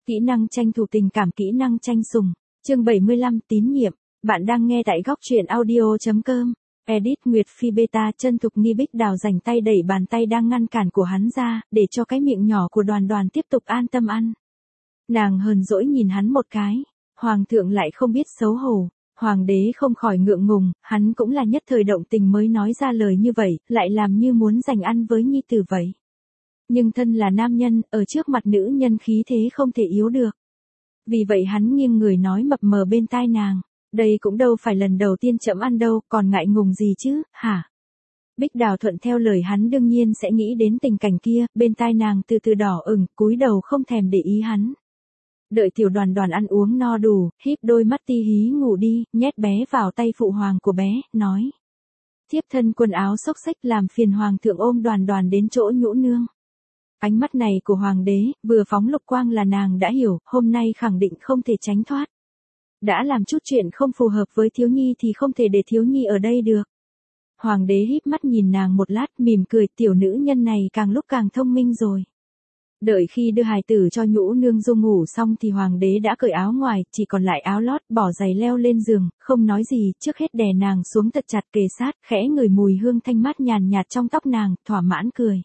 Kỹ năng tranh thủ tình cảm, kỹ năng tranh sủng. Chương 75, tín nhiệm. Bạn đang nghe tại góc truyện audio.com. Edit Nguyệt Phi Beta. Chân Thục Nghi. Bích Đào rảnh tay đẩy bàn tay đang ngăn cản của hắn ra, để cho cái miệng nhỏ của Đoàn Đoàn tiếp tục an tâm ăn. Nàng hờn dỗi nhìn hắn một cái. Hoàng thượng lại không biết xấu hổ. Hoàng đế không khỏi ngượng ngùng, hắn cũng là nhất thời động tình mới nói ra lời như vậy, lại làm như muốn giành ăn với nhi tử vậy. Nhưng thân là nam nhân, ở trước mặt nữ nhân khí thế không thể yếu được. Vì vậy hắn nghiêng người nói mập mờ bên tai nàng, đây cũng đâu phải lần đầu tiên trẫm ăn đâu, còn ngại ngùng gì chứ, hả? Bích Đào thuận theo lời hắn đương nhiên sẽ nghĩ đến tình cảnh kia, bên tai nàng từ từ đỏ ửng, cúi đầu không thèm để ý hắn. Đợi tiểu Đoàn Đoàn ăn uống no đủ, híp đôi mắt ti hí ngủ đi, nhét bé vào tay phụ hoàng của bé, nói. Thiếp thân quần áo xốc xách làm phiền hoàng thượng ôm Đoàn Đoàn đến chỗ nhũ nương. Ánh mắt này của hoàng đế, vừa phóng lục quang là nàng đã hiểu, hôm nay khẳng định không thể tránh thoát. Đã làm chút chuyện không phù hợp với thiếu nhi thì không thể để thiếu nhi ở đây được. Hoàng đế híp mắt nhìn nàng một lát, mỉm cười, tiểu nữ nhân này càng lúc càng thông minh rồi. Đợi khi đưa hài tử cho nhũ nương dung ngủ xong thì hoàng đế đã cởi áo ngoài, chỉ còn lại áo lót, bỏ giày leo lên giường, không nói gì, trước hết đè nàng xuống thật chặt kề sát, khẽ ngửi mùi hương thanh mát nhàn nhạt trong tóc nàng, thỏa mãn cười.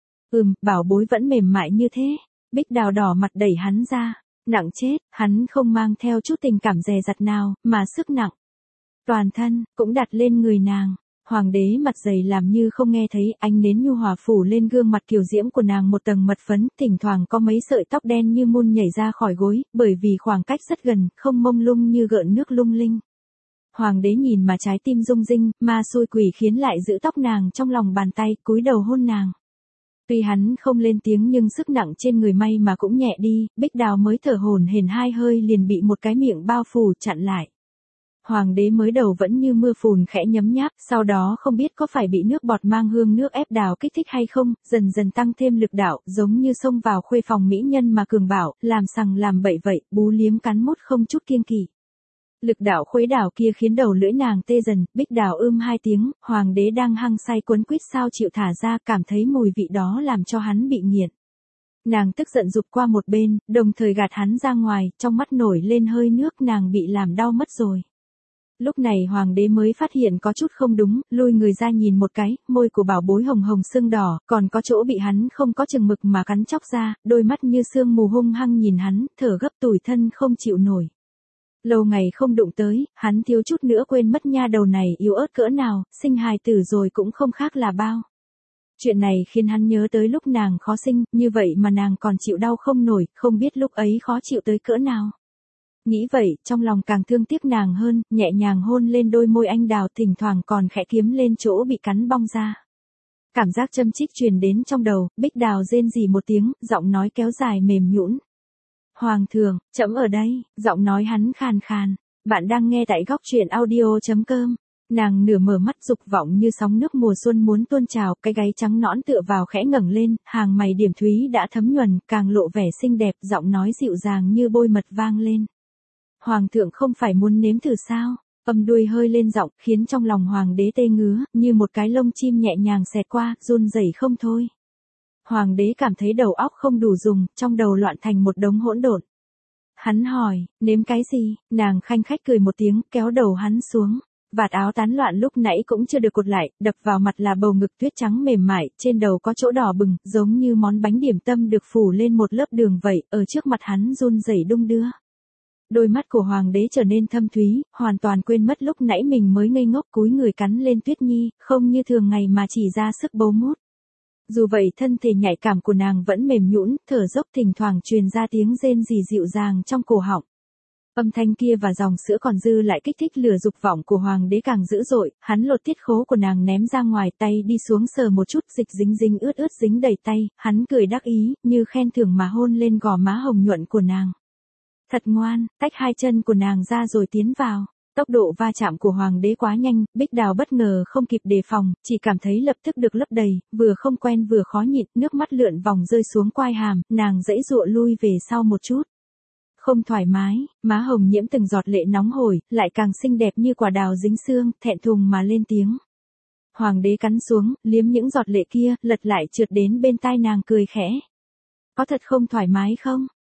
Bảo bối vẫn mềm mại như thế. Bích Đào đỏ mặt đẩy hắn ra. Nặng chết, hắn không mang theo chút tình cảm dè dặt nào, mà sức nặng. Toàn thân, cũng đặt lên người nàng. Hoàng đế mặt dày làm như không nghe thấy, ánh nến nhu hòa phủ lên gương mặt kiều diễm của nàng một tầng mật phấn, thỉnh thoảng có mấy sợi tóc đen như mun nhảy ra khỏi gối, bởi vì khoảng cách rất gần, không mông lung như gợn nước lung linh. Hoàng đế nhìn mà trái tim rung rinh, ma xui quỷ khiến lại giữ tóc nàng trong lòng bàn tay, cúi đầu hôn nàng. Tuy hắn không lên tiếng nhưng sức nặng trên người may mà cũng nhẹ đi, Bích Đào mới thở hổn hển hai hơi liền bị một cái miệng bao phủ chặn lại. Hoàng đế mới đầu vẫn như mưa phùn khẽ nhấm nháp, sau đó không biết có phải bị nước bọt mang hương nước ép đào kích thích hay không, dần dần tăng thêm lực đạo, giống như xông vào khuê phòng mỹ nhân mà cường bảo, làm sằng làm bậy vậy, bú liếm cắn mút không chút kiêng kỵ. Lực đạo khuấy đảo kia khiến đầu lưỡi nàng tê dần, Bích Đào hai tiếng, hoàng đế đang hăng say quấn quýt sao chịu thả ra, cảm thấy mùi vị đó làm cho hắn bị nghiện. Nàng tức giận rụt qua một bên, đồng thời gạt hắn ra ngoài, trong mắt nổi lên hơi nước, nàng bị làm đau mất rồi. Lúc này hoàng đế mới phát hiện có chút không đúng, lui người ra nhìn một cái, môi của bảo bối hồng hồng sưng đỏ, còn có chỗ bị hắn không có chừng mực mà cắn chóc ra, đôi mắt như sương mù hung hăng nhìn hắn, thở gấp tủi thân không chịu nổi. Lâu ngày không đụng tới, hắn thiếu chút nữa quên mất nha đầu này yếu ớt cỡ nào, sinh hài tử rồi cũng không khác là bao. Chuyện này khiến hắn nhớ tới lúc nàng khó sinh, như vậy mà nàng còn chịu đau không nổi, không biết lúc ấy khó chịu tới cỡ nào. Nghĩ vậy, trong lòng càng thương tiếc nàng hơn, nhẹ nhàng hôn lên đôi môi anh đào, thỉnh thoảng còn khẽ kiếm lên chỗ bị cắn bong ra. Cảm giác châm chích truyền đến trong đầu, Bích Đào rên rỉ một tiếng, giọng nói kéo dài mềm nhũn. Hoàng thượng, trẫm ở đây, giọng nói hắn khàn khàn. Bạn đang nghe tại góc truyện audio.com. Nàng nửa mở mắt dục vọng như sóng nước mùa xuân muốn tuôn trào, cái gáy trắng nõn tựa vào khẽ ngẩng lên, hàng mày điểm thúy đã thấm nhuần, càng lộ vẻ xinh đẹp, giọng nói dịu dàng như bôi mật vang lên. Hoàng thượng không phải muốn nếm thử sao? Âm đuôi hơi lên giọng, khiến trong lòng hoàng đế tê ngứa, như một cái lông chim nhẹ nhàng xẹt qua, run rẩy không thôi. Hoàng đế cảm thấy đầu óc không đủ dùng, trong đầu loạn thành một đống hỗn độn. Hắn hỏi, nếm cái gì? Nàng khanh khách cười một tiếng, kéo đầu hắn xuống. Vạt áo tán loạn lúc nãy cũng chưa được cột lại, đập vào mặt là bầu ngực tuyết trắng mềm mại, trên đầu có chỗ đỏ bừng, giống như món bánh điểm tâm được phủ lên một lớp đường vậy, ở trước mặt hắn run rẩy đung đưa. Đôi mắt của hoàng đế trở nên thâm thúy, hoàn toàn quên mất lúc nãy mình mới ngây ngốc cúi người cắn lên Tuyết Nhi, không như thường ngày mà chỉ ra sức bấu mút. Dù vậy thân thể nhạy cảm của nàng vẫn mềm nhũn, thở dốc, thỉnh thoảng truyền ra tiếng rên rỉ dịu dàng trong cổ họng. Âm thanh kia và dòng sữa còn dư lại kích thích lửa dục vọng của hoàng đế càng dữ dội, hắn lột tiết khố của nàng ném ra ngoài, tay đi xuống sờ một chút, dịch dính dính ướt ướt dính đầy tay, hắn cười đắc ý, như khen thưởng mà hôn lên gò má hồng nhuận của nàng. Thật ngoan, tách hai chân của nàng ra rồi tiến vào. Tốc độ va chạm của hoàng đế quá nhanh, Bích Đào bất ngờ không kịp đề phòng, chỉ cảm thấy lập tức được lấp đầy, vừa không quen vừa khó nhịn, nước mắt lượn vòng rơi xuống quai hàm, nàng giãy giụa lui về sau một chút. Không thoải mái, má hồng nhiễm từng giọt lệ nóng hổi, lại càng xinh đẹp như quả đào dính xương, thẹn thùng mà lên tiếng. Hoàng đế cắn xuống, liếm những giọt lệ kia, lật lại trượt đến bên tai nàng cười khẽ. Có thật không thoải mái không?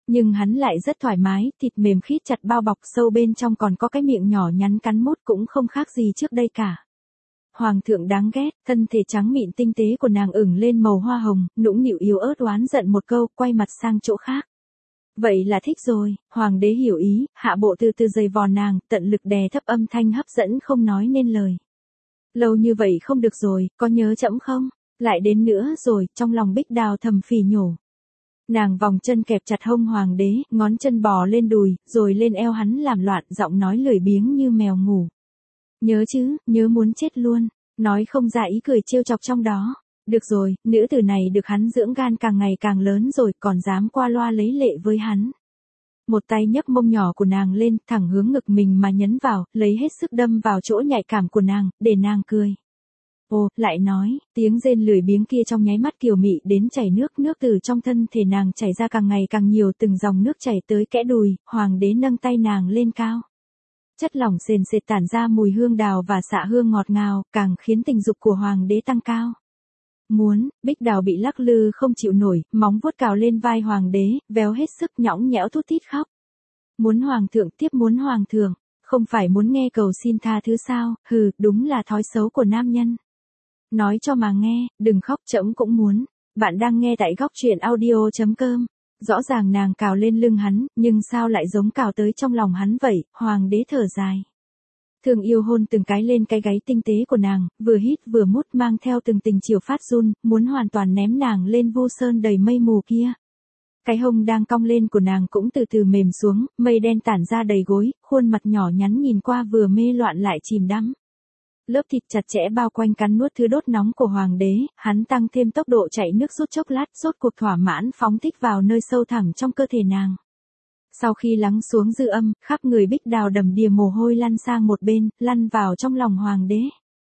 Nhưng hắn lại rất thoải mái, thịt mềm khít chặt bao bọc sâu bên trong còn có cái miệng nhỏ nhắn cắn mút cũng không khác gì trước đây cả. Hoàng thượng đáng ghét, thân thể trắng mịn tinh tế của nàng ửng lên màu hoa hồng, nũng nịu yếu ớt oán giận một câu, quay mặt sang chỗ khác. Vậy là thích rồi, hoàng đế hiểu ý, hạ bộ từ từ giày vò nàng, tận lực đè thấp âm thanh hấp dẫn không nói nên lời. Lâu như vậy không được rồi, có nhớ trẫm không? Lại đến nữa rồi, trong lòng Bích Đào thầm phì nhổ. Nàng vòng chân kẹp chặt hông hoàng đế, ngón chân bò lên đùi, rồi lên eo hắn làm loạn, giọng nói lười biếng như mèo ngủ. Nhớ chứ, nhớ muốn chết luôn, nói không ra ý cười trêu chọc trong đó. Được rồi, nữ tử này được hắn dưỡng gan càng ngày càng lớn rồi, còn dám qua loa lấy lệ với hắn. Một tay nhấc mông nhỏ của nàng lên, thẳng hướng ngực mình mà nhấn vào, lấy hết sức đâm vào chỗ nhạy cảm của nàng, để nàng cười. Ồ, lại nói, tiếng rên lười biếng kia trong nháy mắt kiều mị đến chảy nước từ trong thân thể nàng chảy ra càng ngày càng nhiều, từng dòng nước chảy tới kẽ đùi, hoàng đế nâng tay nàng lên cao. Chất lỏng sền sệt tản ra mùi hương đào và xạ hương ngọt ngào, càng khiến tình dục của hoàng đế tăng cao. Muốn, Bích Đào bị lắc lư không chịu nổi, móng vuốt cào lên vai hoàng đế, véo hết sức nhõng nhẽo thút thít khóc. Muốn hoàng thượng, tiếp muốn hoàng thượng, không phải muốn nghe cầu xin tha thứ sao, hừ, đúng là thói xấu của nam nhân. Nói cho mà nghe, đừng khóc, trẫm cũng muốn. Bạn đang nghe tại góc truyện audio.com. Rõ ràng nàng cào lên lưng hắn, nhưng sao lại giống cào tới trong lòng hắn vậy, hoàng đế thở dài. Thương yêu hôn từng cái lên cái gáy tinh tế của nàng, vừa hít vừa mút mang theo từng tình chiều phát run, muốn hoàn toàn ném nàng lên vu sơn đầy mây mù kia. Cái hông đang cong lên của nàng cũng từ từ mềm xuống, mây đen tản ra đầy gối, khuôn mặt nhỏ nhắn nhìn qua vừa mê loạn lại chìm đắm. Lớp thịt chặt chẽ bao quanh cắn nuốt thứ đốt nóng của hoàng đế, hắn tăng thêm tốc độ chạy nước rút chốc lát, rốt cuộc thỏa mãn phóng thích vào nơi sâu thẳm trong cơ thể nàng. Sau khi lắng xuống dư âm, khắp người Bích Đào đầm đìa mồ hôi lăn sang một bên, lăn vào trong lòng hoàng đế.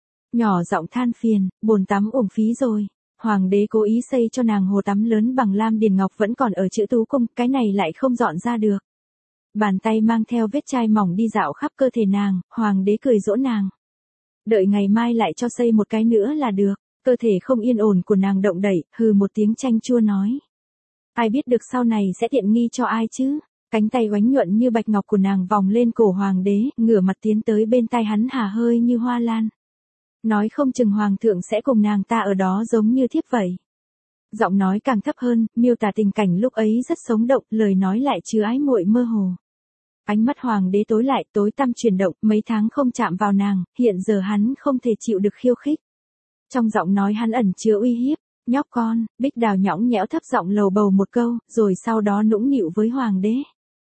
Nhỏ giọng than phiền, bồn tắm uổng phí rồi. Hoàng đế cố ý xây cho nàng hồ tắm lớn bằng lam điền ngọc vẫn còn ở chữ tú cung, cái này lại không dọn ra được. Bàn tay mang theo vết chai mỏng đi dạo khắp cơ thể nàng, hoàng đế cười dỗ nàng. Đợi ngày mai lại cho xây một cái nữa là được. Cơ thể không yên ổn của nàng động đẩy, hừ một tiếng chanh chua nói. Ai biết được sau này sẽ tiện nghi cho ai chứ? Cánh tay oánh nhuận như bạch ngọc của nàng vòng lên cổ hoàng đế, ngửa mặt tiến tới bên tai hắn hà hơi như hoa lan. Nói không chừng hoàng thượng sẽ cùng nàng ta ở đó giống như thiếp vậy. Giọng nói càng thấp hơn, miêu tả tình cảnh lúc ấy rất sống động, lời nói lại chứa ái muội mơ hồ. Ánh mắt hoàng đế tối lại, tối tăm chuyển động, mấy tháng không chạm vào nàng, hiện giờ hắn không thể chịu được khiêu khích. Trong giọng nói hắn ẩn chứa uy hiếp, nhóc con, Bích Đào nhõng nhẽo thấp giọng lầu bầu một câu, rồi sau đó nũng nịu với hoàng đế.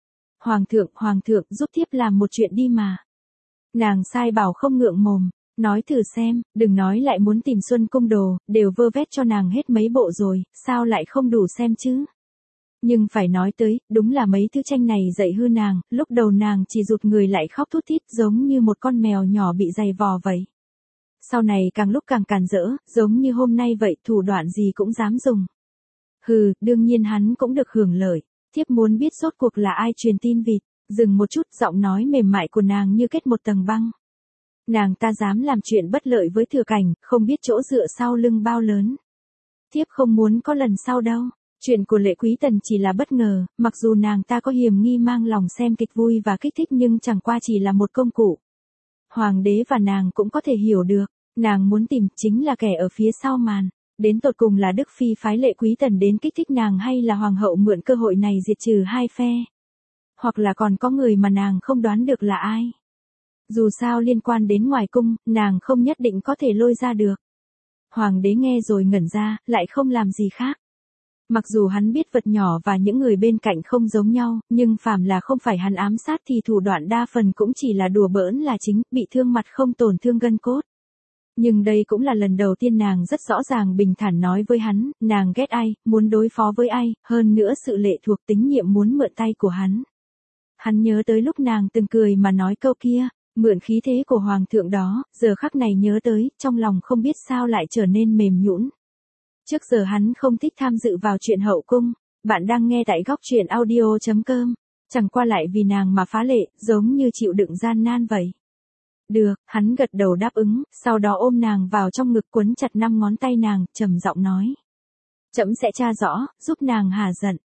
Hoàng thượng, giúp thiếp làm một chuyện đi mà. Nàng sai bảo không ngượng mồm, nói thử xem, đừng nói lại muốn tìm Xuân Cung đồ, đều vơ vét cho nàng hết mấy bộ rồi, sao lại không đủ xem chứ? Nhưng phải nói tới, đúng là mấy thứ tranh này dạy hư nàng, lúc đầu nàng chỉ rụt người lại khóc thút thít giống như một con mèo nhỏ bị giày vò vậy. Sau này càng lúc càng càn rỡ, giống như hôm nay vậy, thủ đoạn gì cũng dám dùng. Hừ, đương nhiên hắn cũng được hưởng lợi, thiếp muốn biết rốt cuộc là ai truyền tin vịt, dừng một chút, giọng nói mềm mại của nàng như kết một tầng băng. Nàng ta dám làm chuyện bất lợi với Thừa Cảnh, không biết chỗ dựa sau lưng bao lớn. Thiếp không muốn có lần sau đâu. Chuyện của Lệ Quý Tần chỉ là bất ngờ, mặc dù nàng ta có hiềm nghi mang lòng xem kịch vui và kích thích nhưng chẳng qua chỉ là một công cụ. Hoàng đế và nàng cũng có thể hiểu được, nàng muốn tìm chính là kẻ ở phía sau màn. Đến tột cùng là Đức Phi phái Lệ Quý Tần đến kích thích nàng hay là Hoàng hậu mượn cơ hội này diệt trừ hai phe. Hoặc là còn có người mà nàng không đoán được là ai. Dù sao liên quan đến ngoài cung, nàng không nhất định có thể lôi ra được. Hoàng đế nghe rồi ngẩn ra, lại không làm gì khác. Mặc dù hắn biết vật nhỏ và những người bên cạnh không giống nhau, nhưng phàm là không phải hắn ám sát thì thủ đoạn đa phần cũng chỉ là đùa bỡn là chính, bị thương mặt không tổn thương gân cốt. Nhưng đây cũng là lần đầu tiên nàng rất rõ ràng bình thản nói với hắn, nàng ghét ai, muốn đối phó với ai, hơn nữa sự lệ thuộc tín nhiệm muốn mượn tay của hắn. Hắn nhớ tới lúc nàng từng cười mà nói câu kia, mượn khí thế của hoàng thượng đó, giờ khắc này nhớ tới, trong lòng không biết sao lại trở nên mềm nhũn. Trước giờ hắn không thích tham dự vào chuyện hậu cung, bạn đang nghe tại góc truyện audio.com, chẳng qua lại vì nàng mà phá lệ, giống như chịu đựng gian nan vậy. Được, hắn gật đầu đáp ứng, sau đó ôm nàng vào trong ngực quấn chặt 5 ngón tay nàng, trầm giọng nói. Trẫm sẽ tra rõ, giúp nàng hả giận,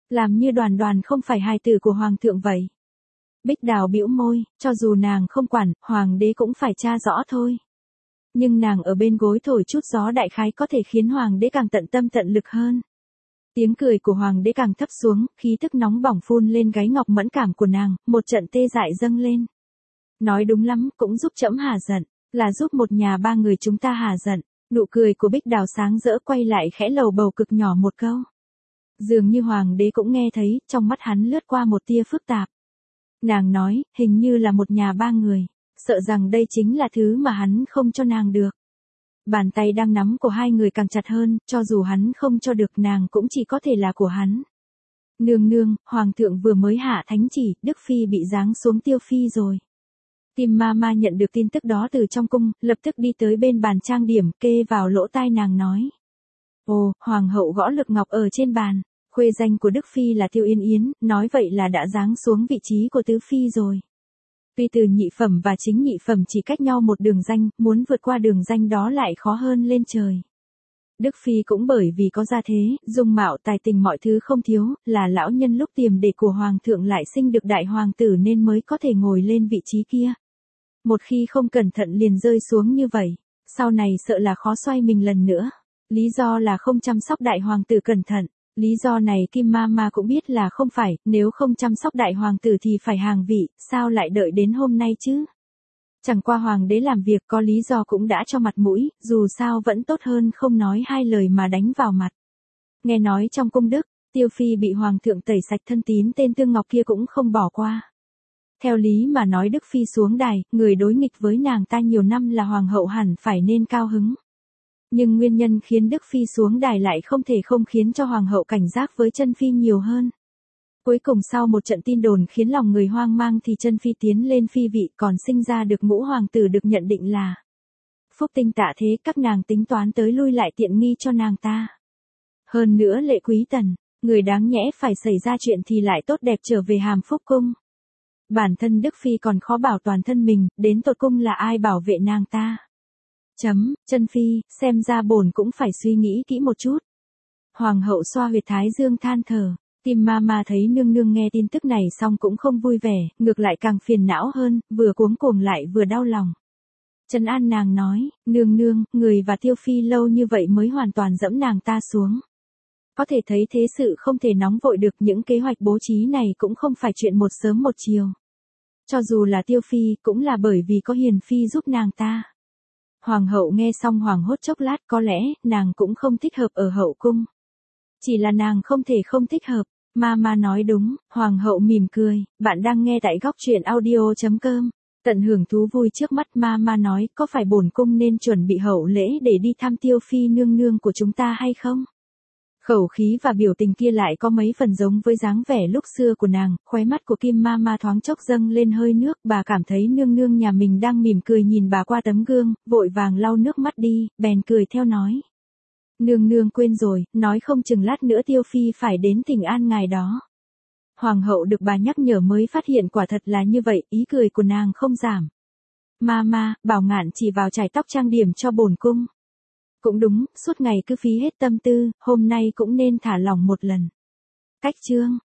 Làm như Đoàn Đoàn không phải hài tử của hoàng thượng vậy. Bích Đào bĩu môi, cho dù nàng không quản, hoàng đế cũng phải tra rõ thôi. Nhưng nàng ở bên gối thổi chút gió đại khái có thể khiến hoàng đế càng tận tâm tận lực hơn. Tiếng cười của hoàng đế càng thấp xuống, khí tức nóng bỏng phun lên gáy ngọc mẫn cảm của nàng, một trận tê dại dâng lên. Nói đúng lắm, cũng giúp trẫm hả giận, là giúp một nhà ba người chúng ta hả giận. Nụ cười của Bích Đào sáng rỡ quay lại khẽ lầu bầu cực nhỏ một câu. Dường như hoàng đế cũng nghe thấy, trong mắt hắn lướt qua một tia phức tạp. Nàng nói, hình như là một nhà ba người, sợ rằng đây chính là thứ mà hắn không cho nàng được. Bàn tay đang nắm của hai người càng chặt hơn, cho dù hắn không cho được nàng cũng chỉ có thể là của hắn. Nương nương, hoàng thượng vừa mới hạ thánh chỉ, Đức Phi bị giáng xuống Tiêu Phi rồi. Tim Mama nhận được tin tức đó từ trong cung, lập tức đi tới bên bàn trang điểm, kê vào lỗ tai nàng nói. Ồ, hoàng hậu gõ lực ngọc ở trên bàn, khuê danh của Đức Phi là Tiêu Yên Yến, nói vậy là đã giáng xuống vị trí của tứ phi rồi. Tuy từ nhị phẩm và chính nhị phẩm chỉ cách nhau một đường ranh, muốn vượt qua đường ranh đó lại khó hơn lên trời. Đức Phi cũng bởi vì có gia thế, dung mạo tài tình mọi thứ không thiếu, là lão nhân lúc tiềm để của hoàng thượng lại sinh được đại hoàng tử nên mới có thể ngồi lên vị trí kia. Một khi không cẩn thận liền rơi xuống như vậy, sau này sợ là khó xoay mình lần nữa. Lý do là không chăm sóc đại hoàng tử cẩn thận. Lý do này Kim Mama cũng biết là không phải, nếu không chăm sóc đại hoàng tử thì phải hàng vị, sao lại đợi đến hôm nay chứ? Chẳng qua hoàng đế làm việc có lý do cũng đã cho mặt mũi, dù sao vẫn tốt hơn không nói hai lời mà đánh vào mặt. Nghe nói trong cung đức, Tiêu Phi bị hoàng thượng tẩy sạch thân tín tên Tương Ngọc kia cũng không bỏ qua. Theo lý mà nói Đức Phi xuống đài, người đối nghịch với nàng ta nhiều năm là hoàng hậu hẳn phải nên cao hứng. Nhưng nguyên nhân khiến Đức Phi xuống đài lại không thể không khiến cho hoàng hậu cảnh giác với Chân Phi nhiều hơn. Cuối cùng sau một trận tin đồn khiến lòng người hoang mang thì Chân Phi tiến lên phi vị còn sinh ra được ngũ hoàng tử được nhận định là phúc tinh tạ thế, các nàng tính toán tới lui lại tiện nghi cho nàng ta. Hơn nữa Lệ Quý Tần, người đáng nhẽ phải xảy ra chuyện thì lại tốt đẹp trở về Hàm Phúc cung. Bản thân Đức Phi còn khó bảo toàn thân mình, đến tột cung là ai bảo vệ nàng ta. Chân Phi, xem ra bổn cũng phải suy nghĩ kỹ một chút. Hoàng hậu xoa huyệt thái dương than thở. Tim Mama thấy nương nương nghe tin tức này xong cũng không vui vẻ, ngược lại càng phiền não hơn, vừa cuống cuồng lại vừa đau lòng. Trấn an nàng nói, nương nương, người và Tiêu Phi lâu như vậy mới hoàn toàn dẫm nàng ta xuống. Có thể thấy thế sự không thể nóng vội được, những kế hoạch bố trí này cũng không phải chuyện một sớm một chiều. Cho dù là Tiêu Phi cũng là bởi vì có Hiền Phi giúp nàng ta. Hoàng hậu nghe xong hoảng hốt chốc lát, có lẽ nàng cũng không thích hợp ở hậu cung. Chỉ là nàng không thể không thích hợp. Mama nói đúng. Hoàng hậu mỉm cười. Bạn đang nghe tại góc truyện audio.com. Tận hưởng thú vui trước mắt. Mama nói, có phải bổn cung nên chuẩn bị hậu lễ để đi thăm Tiêu Phi nương nương của chúng ta hay không? Khẩu khí và biểu tình kia lại có mấy phần giống với dáng vẻ lúc xưa của nàng. Khóe mắt của Kim Mama thoáng chốc dâng lên hơi nước. Bà cảm thấy nương nương nhà mình đang mỉm cười nhìn bà qua tấm gương, vội vàng lau nước mắt đi, bèn cười theo nói. Nương nương quên rồi, nói không chừng lát nữa Tiêu Phi phải đến thỉnh an ngài đó. Hoàng hậu được bà nhắc nhở mới phát hiện quả thật là như vậy, ý cười của nàng không giảm. Mama, bảo Ngạn chỉ vào chải tóc trang điểm cho bổn cung. Cũng đúng, suốt ngày cứ phí hết tâm tư, hôm nay cũng nên thả lỏng một lần. Cách chương